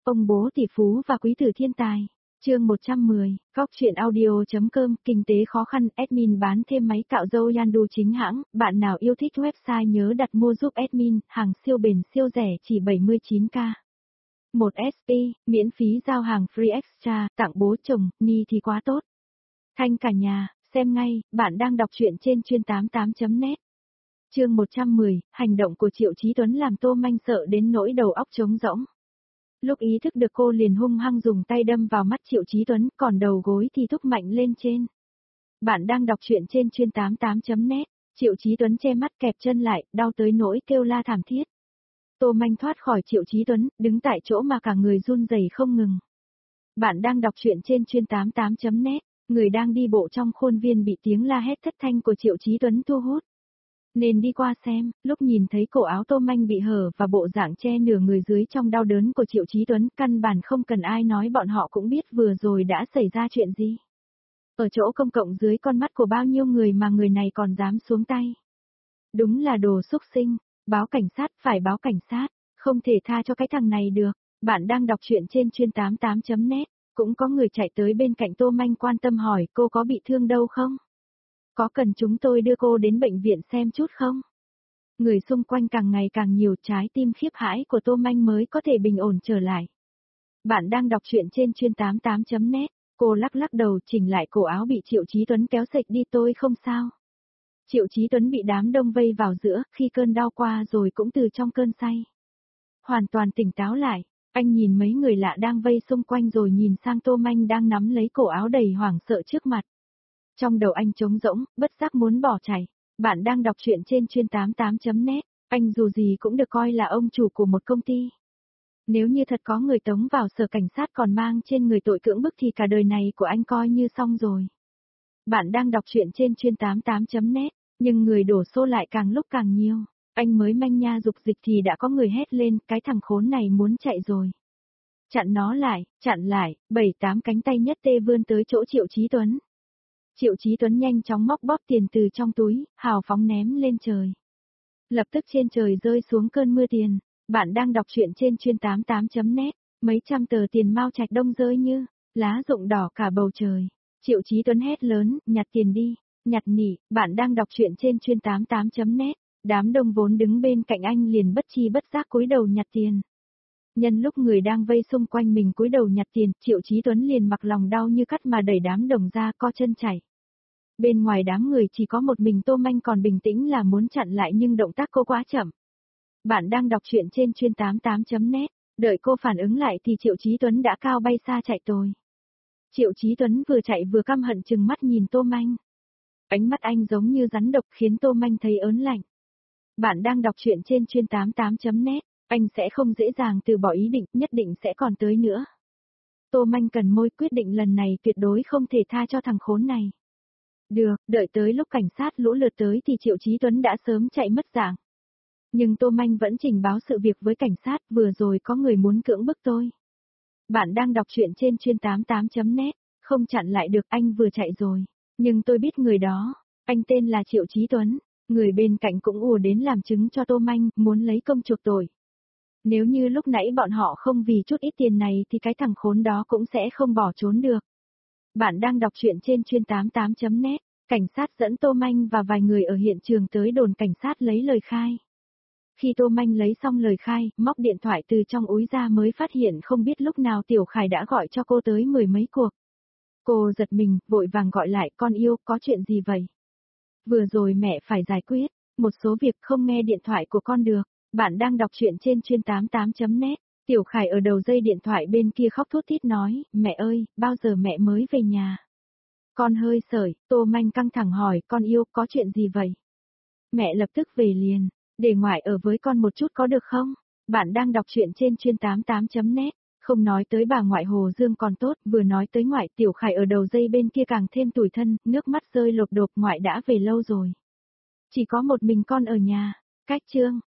Ông bố tỷ phú và quý tử thiên tài. Chương 110, Góc truyện audio.com, kinh tế khó khăn, admin bán thêm máy cạo râu Yandu chính hãng, bạn nào yêu thích website nhớ đặt mua giúp admin, hàng siêu bền siêu rẻ chỉ 79k. 1 SP, miễn phí giao hàng free extra, tặng bố chồng, ni thì quá tốt. Thanh cả nhà, xem ngay, bạn đang đọc truyện trên chuyên88.net. Chương 110, hành động của Triệu Chí Tuấn làm Tô Manh sợ đến nỗi đầu óc trống rỗng. Lúc ý thức được cô liền hung hăng dùng tay đâm vào mắt Triệu Chí Tuấn, còn đầu gối thì thúc mạnh lên trên. Bạn đang đọc truyện trên chuyên88.net, Triệu Chí Tuấn che mắt kẹp chân lại, đau tới nỗi kêu la thảm thiết. Tô Manh thoát khỏi Triệu Chí Tuấn, đứng tại chỗ mà cả người run rẩy không ngừng. Bạn đang đọc truyện trên chuyên88.net, người đang đi bộ trong khuôn viên bị tiếng la hét thất thanh của Triệu Chí Tuấn thu hút. Nên đi qua xem, lúc nhìn thấy cổ áo Tô Manh bị hở và bộ dạng che nửa người dưới trong đau đớn của Triệu Chí Tuấn, căn bản không cần ai nói bọn họ cũng biết vừa rồi đã xảy ra chuyện gì. Ở chỗ công cộng dưới con mắt của bao nhiêu người mà người này còn dám xuống tay. Đúng là đồ xúc sinh, báo cảnh sát, phải báo cảnh sát, không thể tha cho cái thằng này được. Bạn đang đọc truyện trên chuyên88.net, cũng có người chạy tới bên cạnh Tô Manh quan tâm hỏi cô có bị thương đâu không? Có cần chúng tôi đưa cô đến bệnh viện xem chút không? Người xung quanh càng ngày càng nhiều, trái tim khiếp hãi của Tô Manh mới có thể bình ổn trở lại. Bạn đang đọc truyện trên chuyên88.net, cô lắc lắc đầu chỉnh lại cổ áo bị Triệu Chí Tuấn kéo sạch đi, tôi không sao. Triệu Chí Tuấn bị đám đông vây vào giữa, khi cơn đau qua rồi cũng từ trong cơn say. Hoàn toàn tỉnh táo lại, anh nhìn mấy người lạ đang vây xung quanh rồi nhìn sang Tô Manh đang nắm lấy cổ áo đầy hoảng sợ trước mặt. Trong đầu anh trống rỗng, bất giác muốn bỏ chạy. Bạn đang đọc truyện trên chuyên88.net, anh dù gì cũng được coi là ông chủ của một công ty. Nếu như thật có người tống vào sở cảnh sát còn mang trên người tội cưỡng bức thì cả đời này của anh coi như xong rồi. Bạn đang đọc truyện trên chuyên88.net, nhưng người đổ xô lại càng lúc càng nhiều. Anh mới manh nha dục dịch thì đã có người hét lên, cái thằng khốn này muốn chạy rồi. Chặn nó lại, chặn lại, 7-8 cánh tay nhất tê vươn tới chỗ Triệu Chí Tuấn. Triệu Chí Tuấn nhanh chóng móc bóp tiền từ trong túi, hào phóng ném lên trời. Lập tức trên trời rơi xuống cơn mưa tiền. Bạn đang đọc truyện trên chuyên88.net, mấy trăm tờ tiền Mao Trạch Đông rơi như lá rụng đỏ cả bầu trời. Triệu Chí Tuấn hét lớn, nhặt tiền đi, nhặt nỉ. Bạn đang đọc truyện trên chuyên88.net, đám đông vốn đứng bên cạnh anh liền bất chi bất giác cúi đầu nhặt tiền. Nhân lúc người đang vây xung quanh mình cúi đầu nhặt tiền, Triệu Chí Tuấn liền mặc lòng đau như cắt mà đẩy đám đồng ra co chân chạy. Bên ngoài đám người chỉ có một mình Tô Manh còn bình tĩnh là muốn chặn lại nhưng động tác cô quá chậm. Bạn đang đọc truyện trên chuyên88.net, đợi cô phản ứng lại thì Triệu Chí Tuấn đã cao bay xa chạy rồi. Triệu Chí Tuấn vừa chạy vừa căm hận chừng mắt nhìn Tô Manh. Ánh mắt anh giống như rắn độc khiến Tô Manh thấy ớn lạnh. Bạn đang đọc truyện trên chuyên88.net, anh sẽ không dễ dàng từ bỏ ý định, nhất định sẽ còn tới nữa. Tô Manh cần môi quyết định lần này tuyệt đối không thể tha cho thằng khốn này. Được, đợi tới lúc cảnh sát lũ lượt tới thì Triệu Chí Tuấn đã sớm chạy mất dạng. Nhưng Tô Manh vẫn trình báo sự việc với cảnh sát, vừa rồi có người muốn cưỡng bức tôi. Bạn đang đọc truyện trên chuyên88.net, không chặn lại được, anh vừa chạy rồi. Nhưng tôi biết người đó, anh tên là Triệu Chí Tuấn, người bên cạnh cũng ùa đến làm chứng cho Tô Manh, muốn lấy công chuộc tội. Nếu như lúc nãy bọn họ không vì chút ít tiền này thì cái thằng khốn đó cũng sẽ không bỏ trốn được. Bạn đang đọc truyện trên chuyên88.net, cảnh sát dẫn Tô Manh và vài người ở hiện trường tới đồn cảnh sát lấy lời khai. Khi Tô Manh lấy xong lời khai, móc điện thoại từ trong úi ra mới phát hiện không biết lúc nào Tiểu Khải đã gọi cho cô tới mười mấy cuộc. Cô giật mình, vội vàng gọi lại, con yêu, có chuyện gì vậy? Vừa rồi mẹ phải giải quyết một số việc, không nghe điện thoại của con được. Bạn đang đọc truyện trên chuyên88.net, Tiểu Khải ở đầu dây điện thoại bên kia khóc thút thít nói, mẹ ơi, bao giờ mẹ mới về nhà? Con hơi sởi, Tô Manh căng thẳng hỏi, con yêu, có chuyện gì vậy? Mẹ lập tức về liền, để ngoại ở với con một chút có được không? Bạn đang đọc truyện trên chuyên88.net, không nói tới bà ngoại Hồ Dương còn tốt, vừa nói tới ngoại, Tiểu Khải ở đầu dây bên kia càng thêm tủi thân, nước mắt rơi lộp đột, ngoại đã về lâu rồi. Chỉ có một mình con ở nhà, cách chương.